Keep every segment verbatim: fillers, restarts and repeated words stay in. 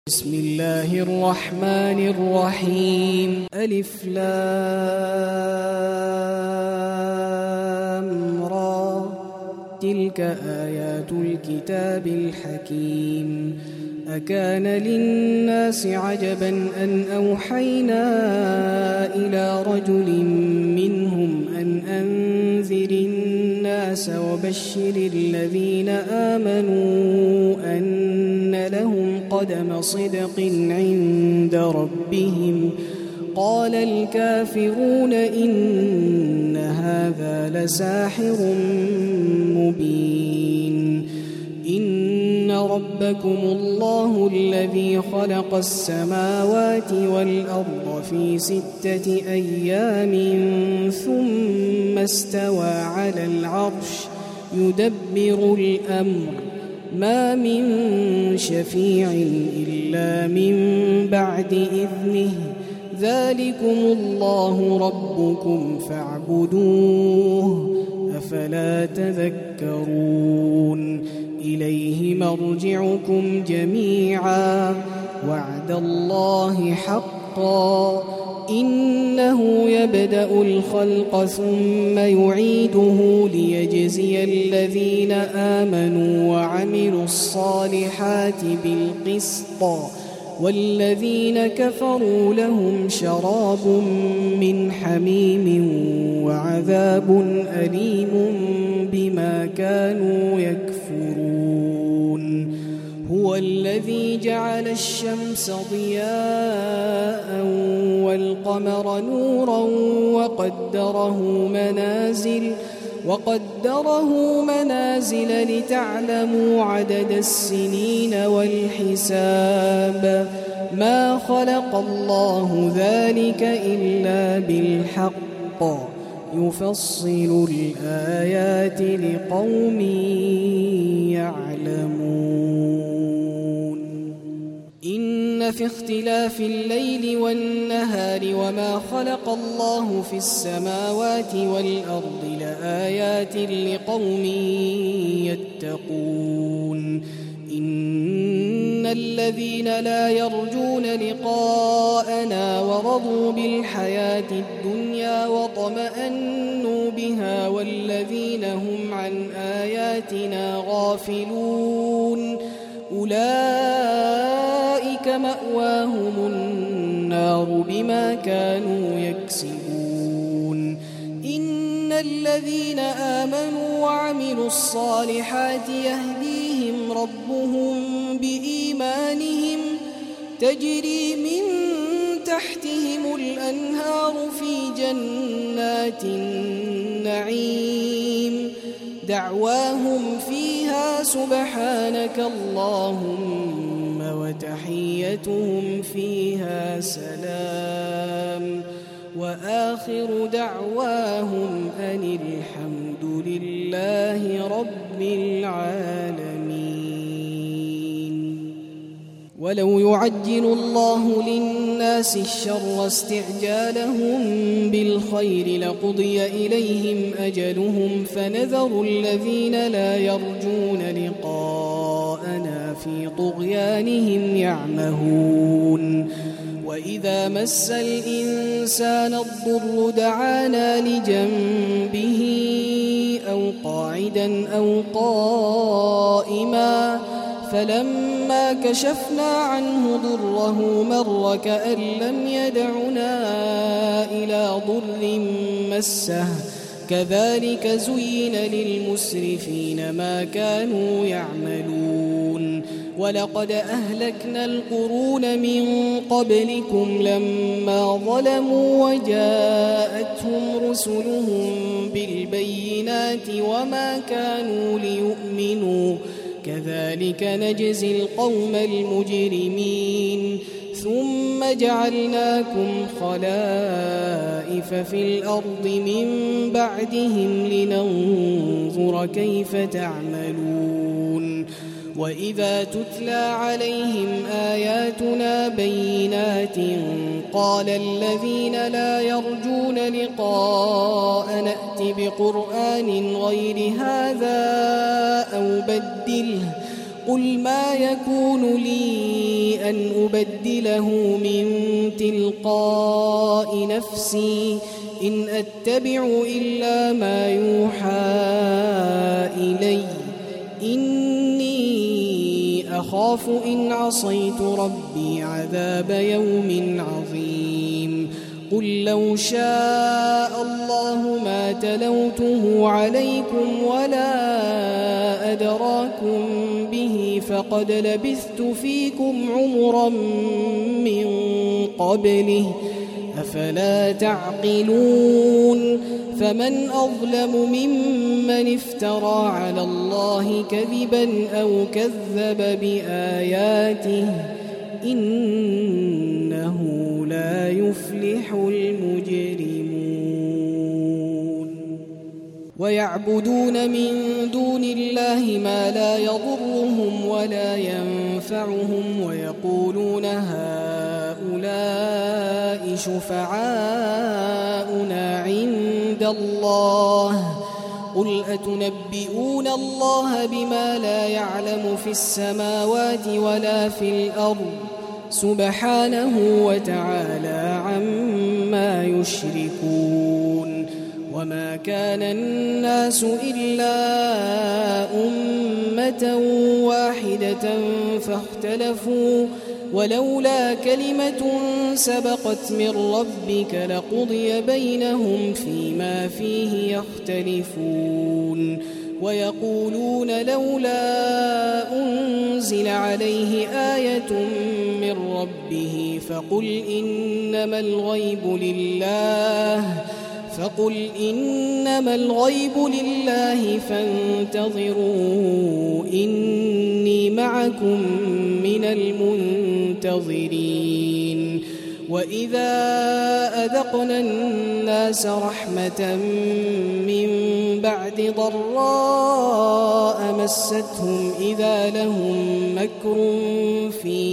بسم الله الرحمن الرحيم ألف لام را تلك آيات الكتاب الحكيم أكان للناس عجبا أن أوحينا إلى رجل منهم أن أنذر الناس وبشر الذين آمنوا أن لهم قدم صدق عند ربهم قال الكافرون إن هذا لساحر مبين إن ربكم الله الذي خلق السماوات والأرض في ستة أيام ثم استوى على العرش يدبر الأمر ما من شفيع إلا من بعد إذنه ذلكم الله ربكم فاعبدوه أفلا تذكرون إليه مرجعكم جميعا وعد الله حقا إنه يبدأ الخلق ثم يعيده ليجزي الذين آمنوا وعملوا الصالحات بالقسط والذين كفروا لهم شراب من حميم وعذاب أليم بما كانوا يكفرون هو الذي جعل الشمس ضياء والقمر نورا وقدره منازل وقدره منازل لتعلموا عدد السنين والحساب ما خلق الله ذلك إلا بالحق يفصل الآيات لقوم يعلمون إن في اختلاف الليل والنهار وما خلق الله في السماوات والأرض لآيات لقوم يتقون إن الذين لا يرجون لقاءنا ورضوا بالحياة الدنيا وطمأنوا بها والذين هم عن آياتنا غافلون أولئك مأواهم النار بما كانوا يكسبون إن الذين آمنوا وعملوا الصالحات يهديهم ربهم بإيمانهم تجري من تحتهم الأنهار في جنات النعيم دعواهم فيها سبحانك اللهم وتحيتهم فيها سلام وآخر دعواهم أن الحمد لله رب العالمين ولو يعجل الله للناس الشر استعجالهم بالخير لقضي إليهم أجلهم فنذر الذين لا يرجون لقاءنا في طغيانهم يعمهون وإذا مس الإنسان الضر دعانا لجنبه أو قاعدا أو قائما فلما كشفنا عنه ضره مر كأن لم يدعنا إلى ضر مسه كذلك زين للمسرفين ما كانوا يعملون ولقد أهلكنا القرون من قبلكم لما ظلموا وجاءتهم رسلهم بالبينات وما كانوا ليؤمنوا كذلك نجزي القوم المجرمين ثم جعلناكم خلائف في الأرض من بعدهم لننظر كيف تعملون وإذا تتلى عليهم آياتنا بينات قال الذين لا يرجون لقاء نأت بقرآن غير هذا أو بدله قل ما يكون لي أن أبدله من تلقاء نفسي إن أتبع إلا ما يوحى إلي إني أخاف إن عصيت ربي عذاب يوم عظيم قل لو شاء الله ما تلوته عليكم ولا أدراكم به فقد لبثت فيكم عمرا من قبله أفلا تعقلون فمن أظلم ممن افترى على الله كذبا أو كذب بآياته إنه لا يفلح المجرمون ويعبدون من دون الله ما لا يضرهم ولا ينفعهم ويقولون هؤلاء شفعاؤنا عند الله قل أتنبئون الله بما لا يعلم في السماوات ولا في الأرض سبحانه وتعالى عما يشركون وما كان الناس إلا أمة واحدة فاختلفوا ولولا كلمة سبقت من ربك لقضي بينهم فيما فيه يختلفون ويقولون لولا أنزل عليه آية من ربه فقل إنما الغيب لله فقل إنما الغيب لله فانتظروا إني معكم من المنتظرين وإذا أذقنا الناس رحمة من بعد ضراء مستهم إذا لهم مكر في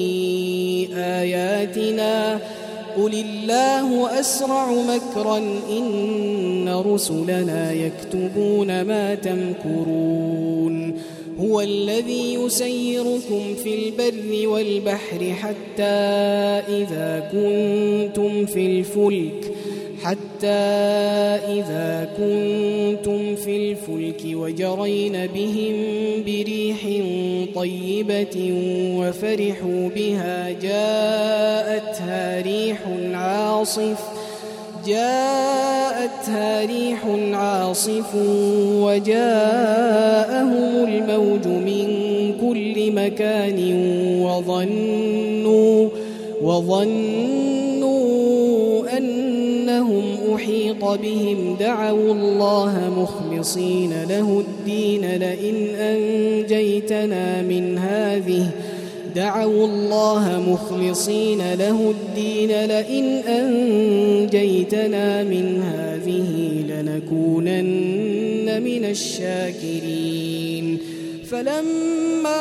آياتنا قل الله أسرع مكرا إن رسلنا يكتبون ما تمكرون هو الذي يسيركم في البر والبحر حتى إذا كنتم في الفلك حتى إذا كنتم في الفلك وجرين بهم بريح طيبة وفرحوا بها جاءتها ريح عاصف جاءتها ريح عاصف وجاءهم الموج من كل مكان وظنوا وظنوا أنهم أحيط بهم دعوا الله مخلصين له الدين لئن أنجيتنا من هذه دعوا الله مخلصين له الدين لئن أنجيتنا من هذه لنكونن من الشاكرين فلما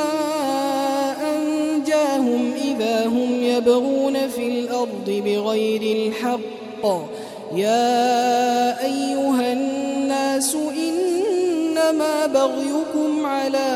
أنجاهم إذا هم يبغون في الأرض بغير الحق يا أيها الناس إنما بغيكم على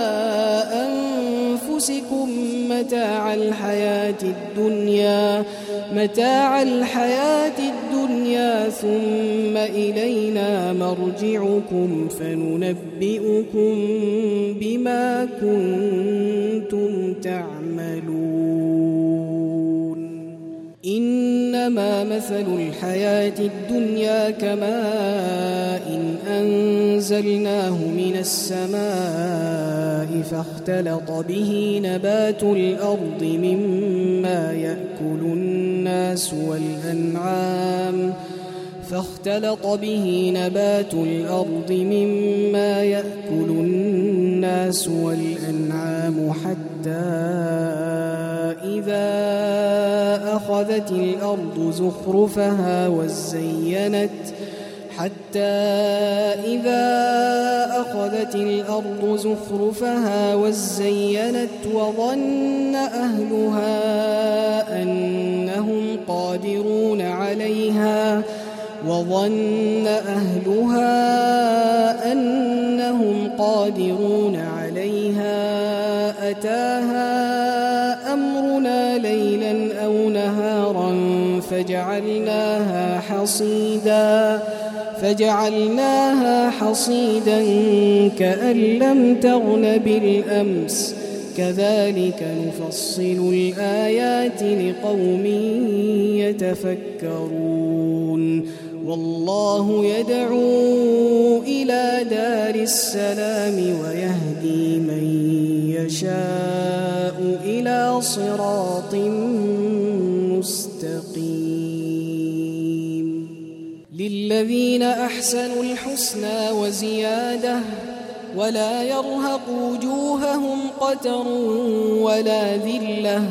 أنفسكم متاع الحياة الدنيا متاع الحياة الدنيا ثم إلينا مرجعكم فننبئكم بما كنتم تعملون إنما مثل الحياة الدنيا كماء إن أنزلناه من السماء فاختلط به نبات الأرض مما يأكل الناس والأنعام فاختلط به نبات الأرض مما يأكل الناس والأنعام حتى إذا أخذت الأرض زخرفها وزينت حتى إذا أخذت الأرض زخرفها وزينت وظن أهلها أنهم قادرون عليها وظن أهلها أنهم قادرون عليها ليلا أو نهارا فجعلناها حصيدا فجعلناها حصيدا كأن لم تغن بالأمس كذلك نفصل الآيات لقوم يتفكرون والله يدعو إلى دار السلام ويهدي من يشاء إلى صراط مستقيم للذين أحسنوا الحسنى وزيادة ولا يرهق وجوههم قتر ولا ذلة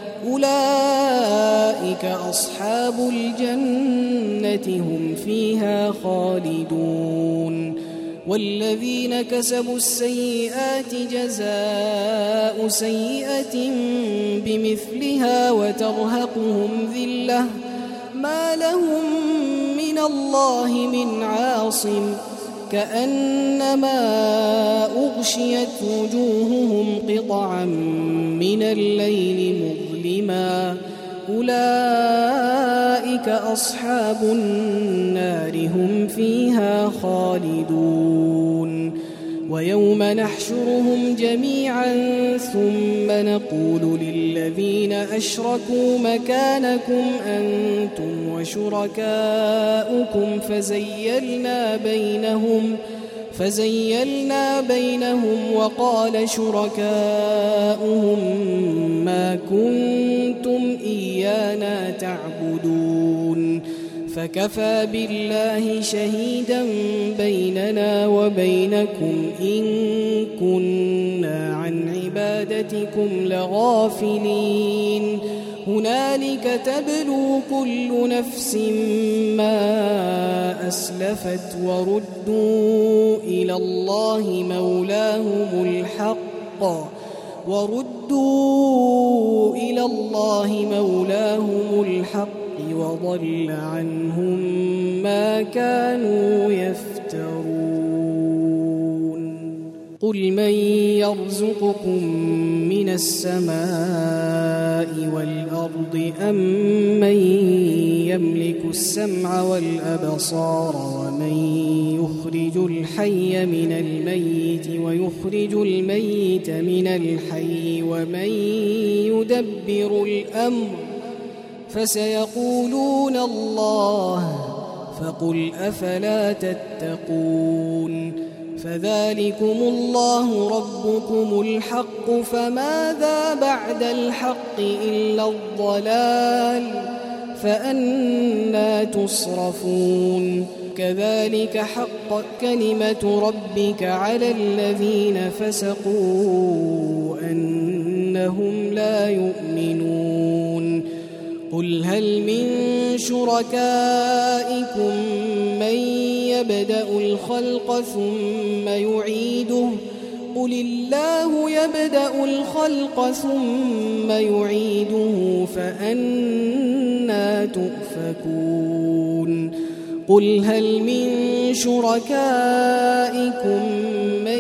أولئك أصحاب الجنة هم فيها خالدون والذين كسبوا السيئات جزاء سيئة بمثلها وترهقهم ذلة ما لهم من الله من عاصم كأنما أغشيت وجوههم قطعا من الليل مظلما أولئك أصحاب النار هم فيها خالدون ويوم نحشرهم جميعا ثم نقول للذين أشركوا مكانكم أنتم وشركاؤكم فزيلنا بينهم فزيلنا بينهم وقال شركاؤهم ما كنتم إيانا تعبدون فكفى بالله شهيدا بيننا وبينكم إن كنا عن عبادتكم لغافلين هنالك تبلو كل نفس ما أسلفت وردوا إلى الله مولاهم الحق وردوا إلى الله مولاهم الحق وضل عنهم ما كانوا يفترون قل من يرزقكم من السماء والأرض أم من يملك السمع والأبصار ومن يخرج الحي من الميت ويخرج الميت من الحي ومن يدبر الأمر فسيقولون الله فقل أفلا تتقون فذلكم الله ربكم الحق فماذا بعد الحق إلا الضلال فأنى تصرفون كذلك حقت كلمة ربك على الذين فسقوا أنهم لا يؤمنون قل هل من شركائكم من يبدأ الخلق ثم يعيده قل الله يبدأ الخلق ثم يعيده فأنى تؤفكون قل هل من شركائكم من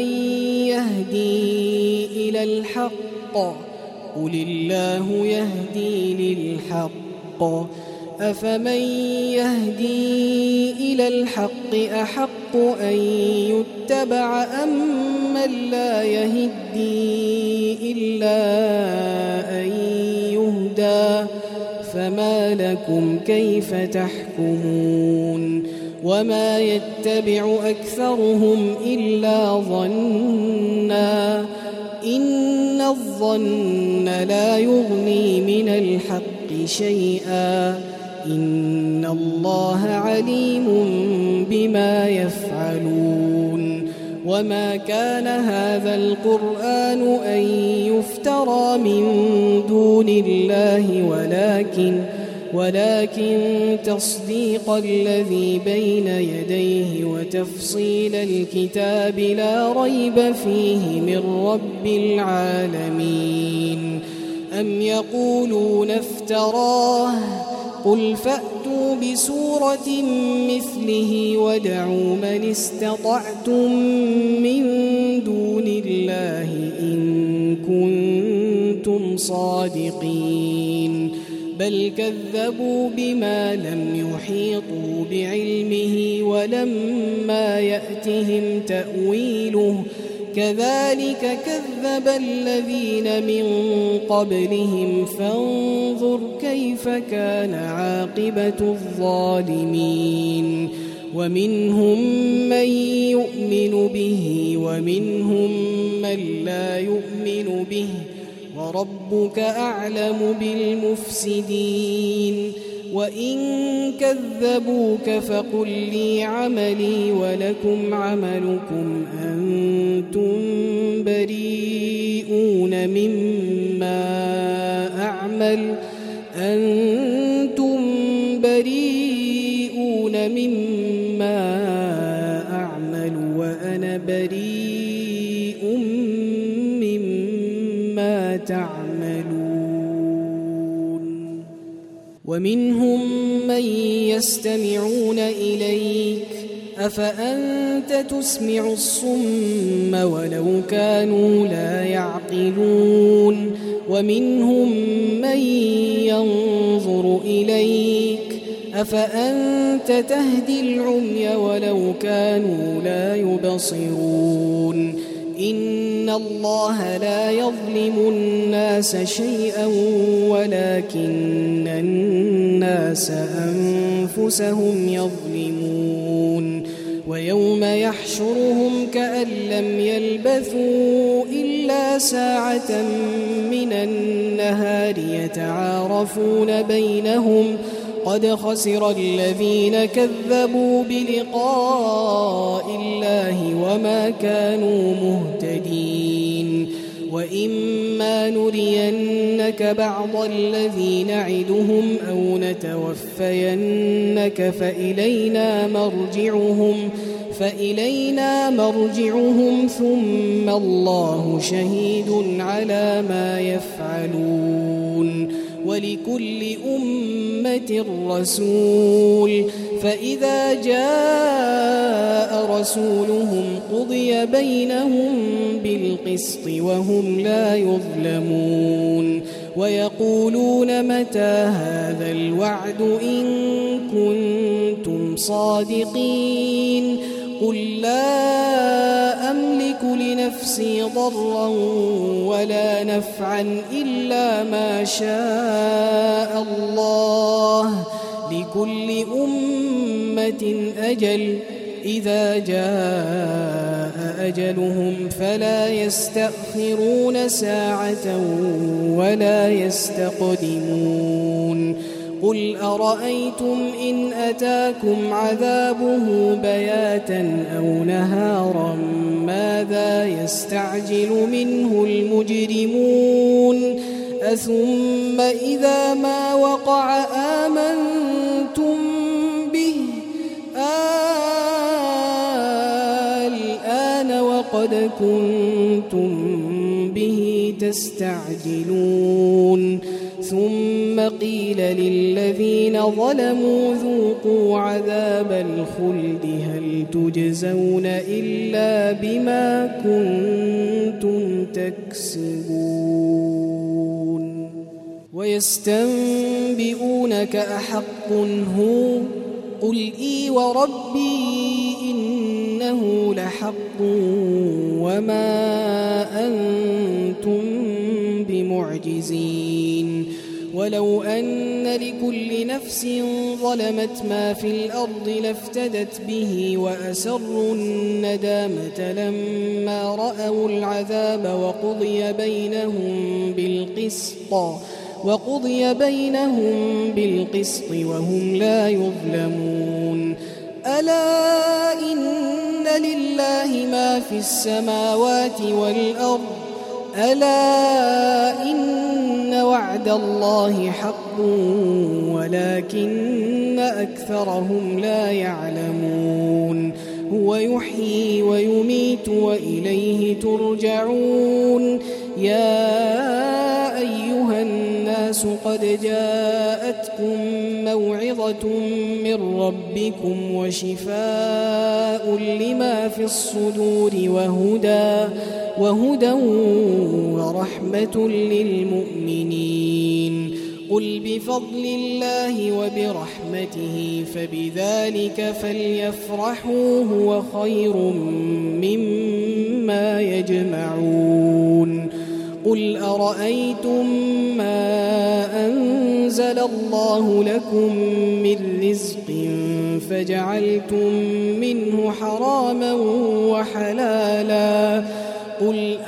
يهدي إلى الحق قل الله يهدي للحق أفمن يهدي إلى الحق أحق أن يتبع أم من لا يهدي إلا أن يهدى فما لكم كيف تحكمون وما يتبع أكثرهم إلا ظنا إن الظن لا يغني من الحق شيئا إن الله عليم بما يفعلون وما كان هذا القرآن أن يفترى من دون الله ولكن ولكن تصديق الذي بين يديه وتفصيل الكتاب لا ريب فيه من رب العالمين أم يقولون افتراه قل فأتوا بسورة مثله وادعوا من استطعتم من دون الله إن كنتم صادقين بل كذبوا بما لم يحيطوا بعلمه ولما يأتهم تأويله كذلك كذب الذين من قبلهم فانظر كيف كان عاقبة الظالمين ومنهم من يؤمن به ومنهم من لا يؤمن به وربك أعلم بالمفسدين وإن كذبوك فقل لي عملي ولكم عملكم أنتم بريئون مما أعمل أنتم بريئون مما أعمل وأنا بريء مما تعملون ومنهم من يستمعون إليك أفأنت تسمع الصم ولو كانوا لا يعقلون ومنهم من ينظر إليك أفأنت تهدي العمي ولو كانوا لا يبصرون إن الله لا يظلم الناس شيئا ولكن الناس أنفسهم يظلمون ويوم يحشرهم كأن لم يلبثوا إلا ساعة من النهار يتعارفون بينهم قد خسر الذين كذبوا بلقاء الله وما كانوا مهتدين وإما نرينك بعض الذي نعدهم أو نتوفينك فإلينا مرجعهم فإلينا مرجعهم ثم الله شهيد على ما يفعلون ولكل أمة رسول فإذا جاء رسولهم قضي بينهم بالقسط وهم لا يظلمون ويقولون متى هذا الوعد إن كنتم صادقين قل لا أملك لنفسي ضرا ولا نفعا إلا ما شاء الله لكل أمة أجل إذا جاء أجلهم فلا يستأخرون ساعة ولا يستقدمون قل أرأيتم إن أتاكم عذابه بياتا أو نهارا ماذا يستعجل منه المجرمون أثم إذا ما وقع آمنتم به الآن وقد كنتم به تستعجلون ثم قيل للذين ظلموا ذوقوا عذاب الخلد هل تجزون إلا بما كنتم تكسبون ويستنبئونك أحق هو قل إي وربي إنه لحق وما أنتم بمعجزين ولو أن لكل نفس ظلمت ما في الأرض لافتدت به وأسروا الندامة لما رأوا العذاب وقضي بينهم بالقسط وقضي بينهم بالقسط وهم لا يظلمون ألا إن لله ما في السماوات والأرض ألا إن وعد الله حق ولكن أكثرهم لا يعلمون هو يحيي ويميت وإليه ترجعون يا أيها الناس قد جاءتكم موعظة من ربكم وشفاء لما في الصدور وهدى وهدى ورحمة للمؤمنين قل بفضل الله وبرحمته فبذلك فليفرحوا هو خير مما يجمعون قل أرأيتم ما أنزل الله لكم من رزق فجعلتم منه حراما وحلالا قل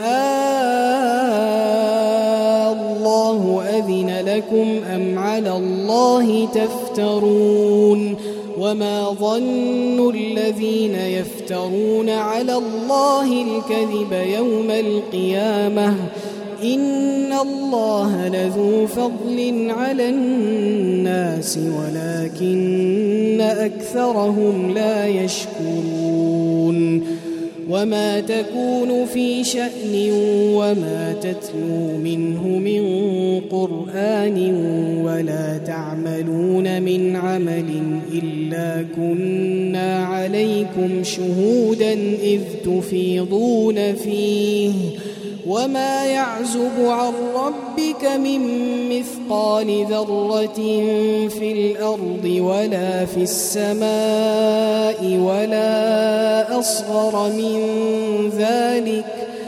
آه الله أذن لكم أم على الله تفترون وما ظن الذين يفترون على الله الكذب يوم القيامة إن الله لذو فضل على الناس ولكن أكثرهم لا يشكرون وما تكون في شأن وما تتلو منه من قرآن ولا تعملون من عمل إلا كنا عليكم شهودا إذ تفيضون فيه وما يعزب عن ربك من مثقال ذرة في الأرض ولا في السماء ولا أصغر من ذلك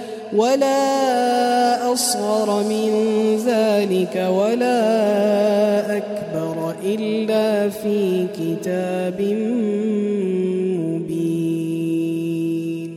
ولا أصغر من ذلك ولا أكبر إلا في كتاب مبين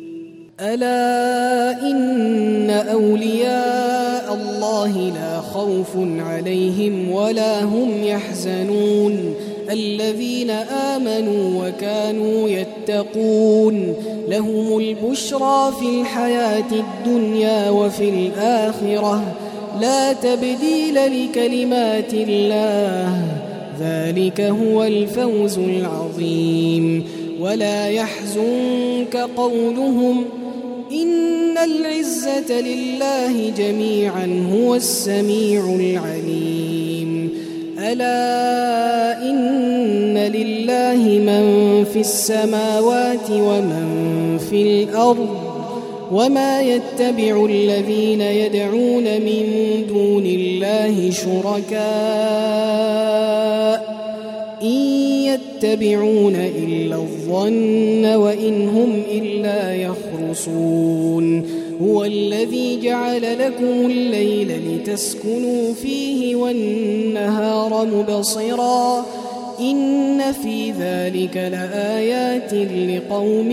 ألا إن أولياء الله لا خوف عليهم ولا هم يحزنون الذين آمنوا وكانوا يتقون لهم البشرى في الحياة الدنيا وفي الآخرة لا تبديل لكلمات الله ذلك هو الفوز العظيم ولا يحزنك قولهم إن العزة لله جميعا هو السميع العليم ألا إن لله من في السماوات ومن في الأرض وما يتبع الذين يدعون من دون الله شركاء إن يتبعون إلا الظن وإن هم إلا يخرصون هو الذي جعل لكم الليل لتسكنوا فيه والنهار مبصرا إن في ذلك لآيات لقوم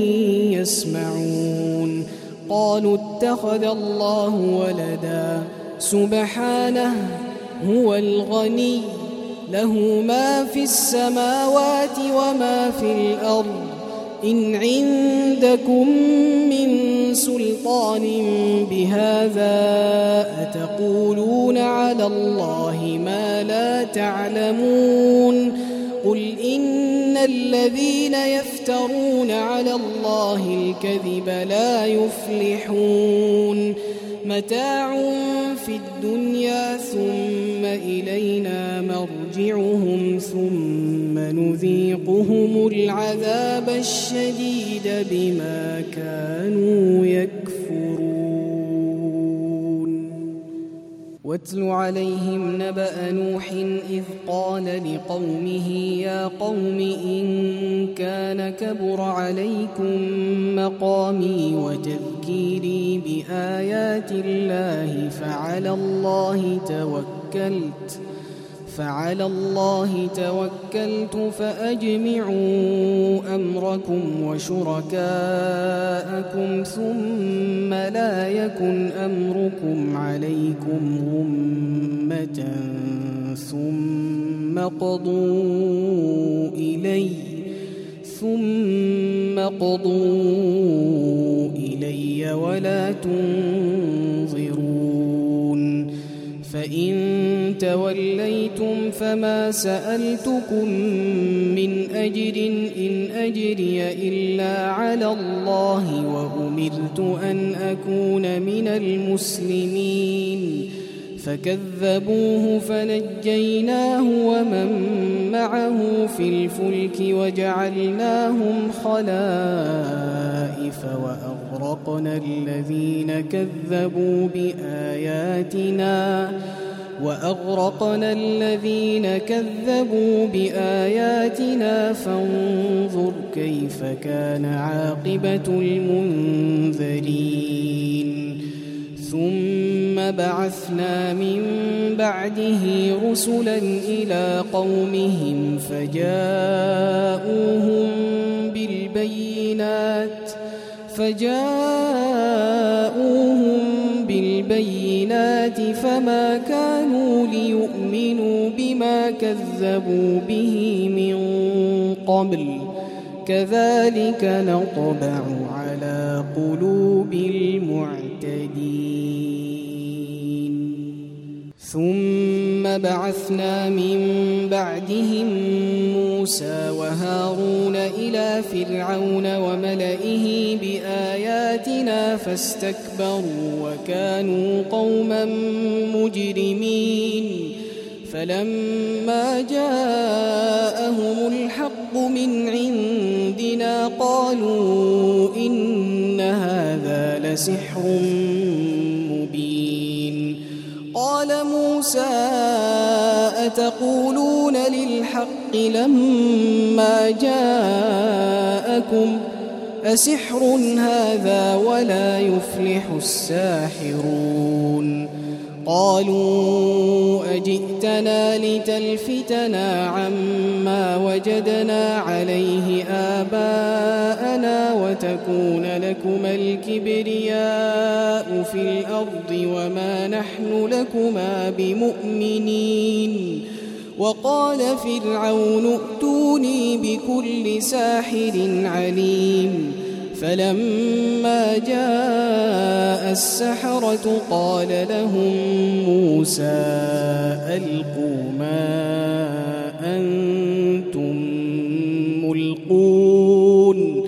يسمعون قالوا اتخذ الله ولدا سبحانه هو الغني له ما في السماوات وما في الأرض إن عندكم من سلطان بهذا أتقولون على الله ما لا تعلمون قل إن الذين يفترون على الله الكذب لا يفلحون متاع في الدنيا ثم إلينا مرجعهم ثم نذيقهم العذاب الشديد بما كانوا يكفرون واتل عليهم نبأ نوح إذ قال لقومه يا قوم إن كان كبر عليكم مقامي وتذكيري بآيات الله فعلى الله توكلت فعلى الله توكلت فأجمعوا أمركم وشركاءكم ثم لا يكن أمركم عليكم غمة ثم قضوا إلي ثم قضوا إلي ولا تنظرون فإن توليتم فما سألتكم من أجر إن أجري إلا على الله وأمرت أن أكون من المسلمين فكذبوه فنجيناه ومن معه في الفلك وجعلناهم خلائف وأغرقنا الذين كذبوا بآياتنا وأغرقنا الذين كذبوا بآياتنا فانظر كيف كان عاقبة المنذرين ثم بعثنا من بعده رسلا إلى قومهم فجاءوهم بالبينات فجاءوهم بالبينات فما كانوا ليؤمنوا بما كذبوا به من قبل كذلك نطبع على قلوب المعتدين ثم بعثنا من بعدهم موسى وهارون إلى فرعون وملئه بآياتنا فاستكبروا وكانوا قوما مجرمين فلما جاءهم الحق من عندنا قالوا إن هذا لسحر مبين قال موسى أتقولون للحق لما جاءكم أسحر هذا ولا يفلح الساحرون قالوا أجئتنا لتلفتنا عما وجدنا عليه آباءنا وتكون لكما الكبرياء في الأرض وما نحن لكما بمؤمنين وقال فرعون ائتوني بكل ساحر عليم فلما جاء السحرة قال لهم موسى ألقوا ما أنتم ملقون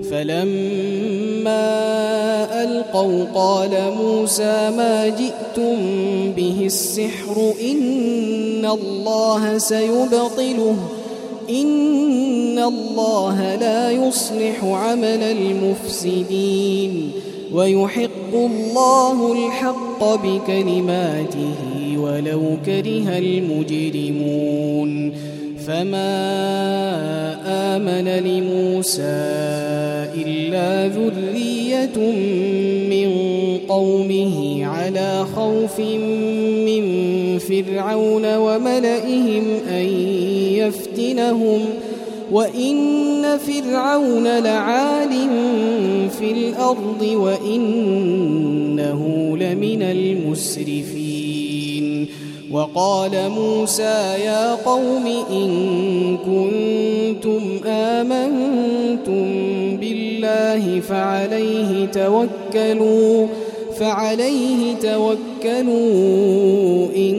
فلما ألقوا قال موسى ما جئتم به السحر إن الله سيبطله إن الله لا يصلح عمل المفسدين ويحق الله الحق بكلماته ولو كره المجرمون فما آمن لموسى إلا ذرية من قومه على خوف من فرعون وملئهم أن يفتنهم وإن فرعون لعال في الأرض وإنه لمن المسرفين وقال موسى يا قوم إن كنتم آمنتم بالله فعليه توكلوا فعليه توكلوا إن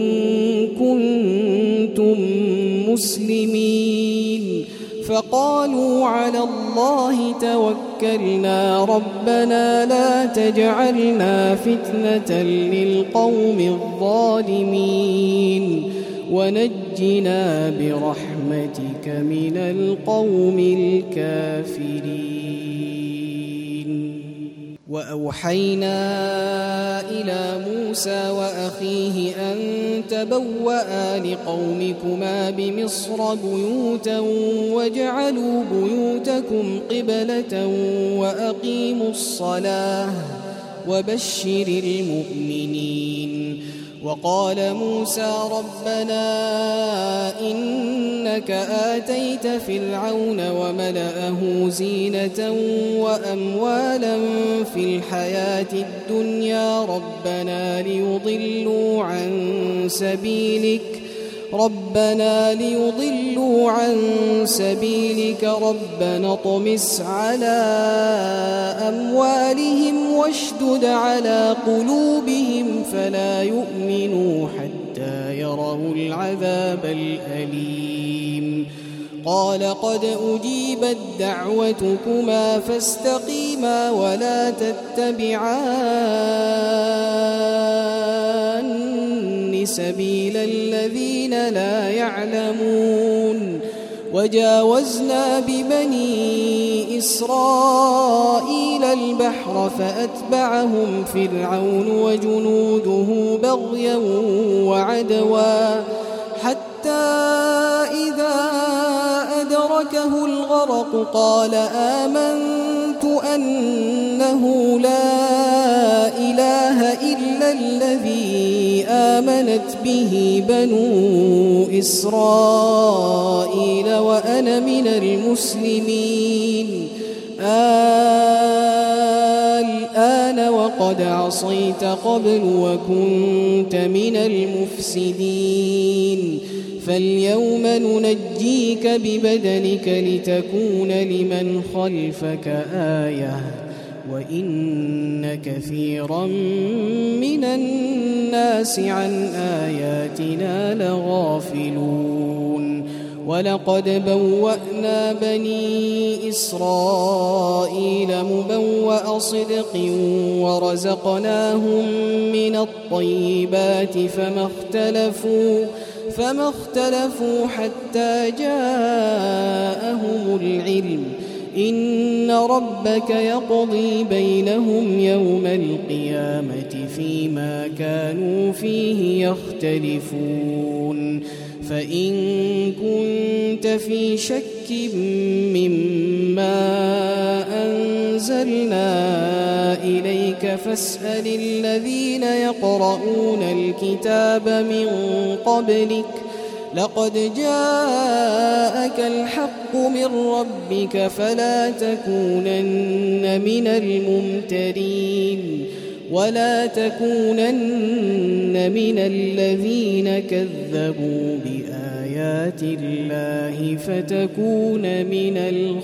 كنتم مسلمين فقالوا على الله توكلنا ربنا لا تجعلنا فتنة للقوم الظالمين ونجنا برحمتك من القوم الكافرين وأوحينا إلى موسى وأخيه أن تبوأ لقومكما بمصر بيوتا واجعلوا بيوتكم قبلة وأقيموا الصلاة وبشر المؤمنين وقال موسى ربنا إنك آتيت فرعون وملأه زينة وأموالا في الحياة الدنيا ربنا ليضلوا عن سبيلك ربنا ليضلوا عن سبيلك ربنا اطمس على أموالهم واشدد على قلوبهم فلا يؤمنوا حتى يروا العذاب الأليم قال قد أجيبت دعوتكما فاستقيما ولا تتبعان سبيل الذين لا يعلمون وجاوزنا ببني إسرائيل البحر فأتبعهم فرعون وجنوده بغيا وعدوا حتى إذا أدركه الغرق قال آمنت أنه لا إله إلا الذي آمنت به بنو إسرائيل وأنا من المسلمين الآن وقد عصيت قبل وكنت من المفسدين فاليوم ننجيك ببدنك لتكون لمن خلفك آية وإن كثيرا من الناس عن آياتنا لغافلون ولقد بوأنا بني إسرائيل مبوأ صدق ورزقناهم من الطيبات فما اختلفوا فما اختلفوا حتى جاءهم العلم إن ربك يقضي بينهم يوم القيامة فيما كانوا فيه يختلفون فإن كنت في شك مما أنزلنا إليك فاسأل الذين يقرؤون الكتاب من قبلك لقد جاءك الحق من ربك فلا تكونن من الممترين ولا تكونن من الذين كذبوا بآيات الله فتكون من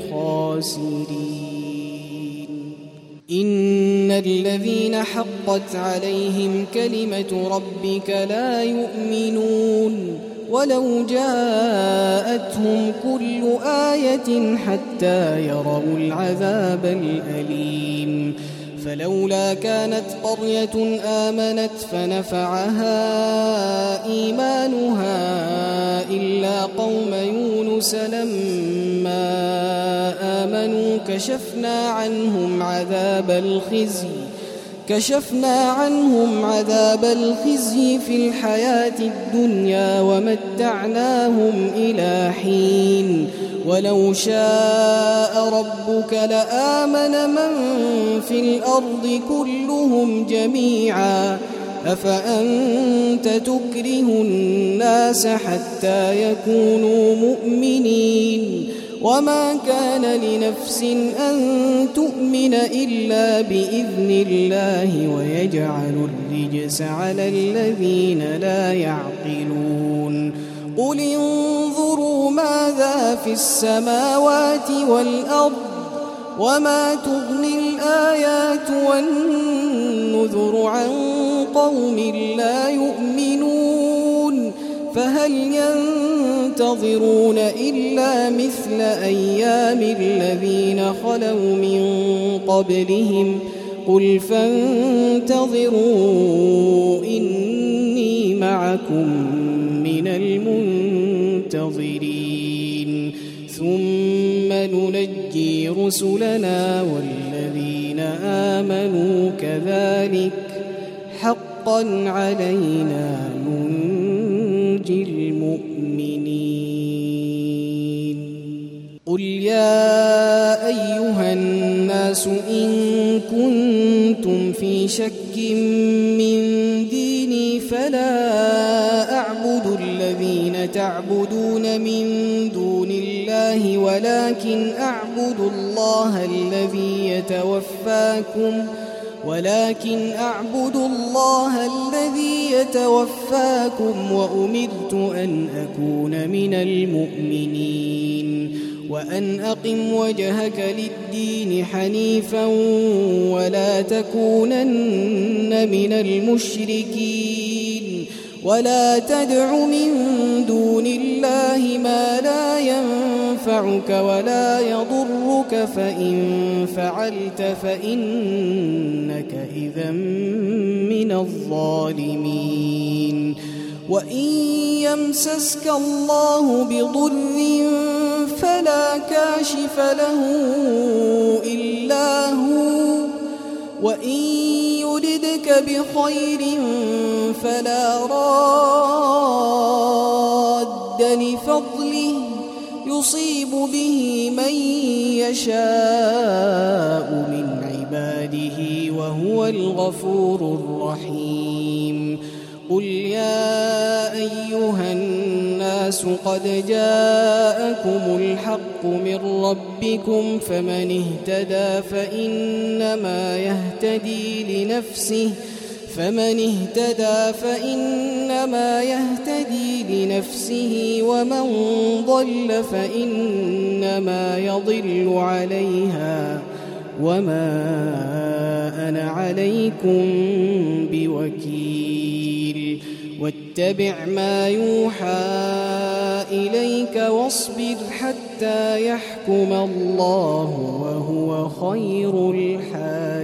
الخاسرين إن الذين حقت عليهم كلمة ربك لا يؤمنون ولو جاءتهم كل آية حتى يروا العذاب الأليم فلولا كانت قرية آمنت فنفعها إيمانها إلا قوم يونس لما آمنوا كشفنا عنهم عذاب الخزي كشفنا عنهم عذاب الخزي في الحياة الدنيا ومتعناهم إلى حين ولو شاء ربك لآمن من في الأرض كلهم جميعا أفأنت تكره الناس حتى يكونوا مؤمنين وما كان لنفس أن تؤمن إلا بإذن الله ويجعل الرجس على الذين لا يعقلون قل انظروا ماذا في السماوات والأرض وما تغني الآيات والنذر عن قوم لا يؤمنون فهل ينتظرون إلا مثل أيام الذين خلوا من قبلهم قل فانتظروا إني معكم من المنتظرين ثم ننجي رسلنا والذين آمنوا كذلك حقا علينا ننجي المؤمنين قل يا أيها الناس إن كنتم في شك من ديني فلا أعبد الذين تعبدون من دون الله ولكن أعبد الله الذي يتوفاكم ولكن أعبد الله الذي يتوفاكم وأمرت أن أكون من المؤمنين وأن أقم وجهك للدين حنيفا ولا تكونن من المشركين ولا تدع من دون الله ما لا ينفعك ولا يضرك فإن فعلت فإنك إذا من الظالمين وإن يمسسك الله بضر فلا كاشف له إلا هو، وإن يردك بخير فلا راد لفضله يصيب به من يشاء من عباده وهو الغفور الرحيم. قل يا أيها الناس قد جاءكم الحق من ربكم فمن اهتدى فإنما يهتدي لنفسه فمن اهتدى فإنما يهتدي لنفسه ومن ضل فإنما يضل عليها وما أنا عليكم بوكيل. واتبع ما يوحى إليك واصبر حتى يحكم الله وهو خير الحاكمين.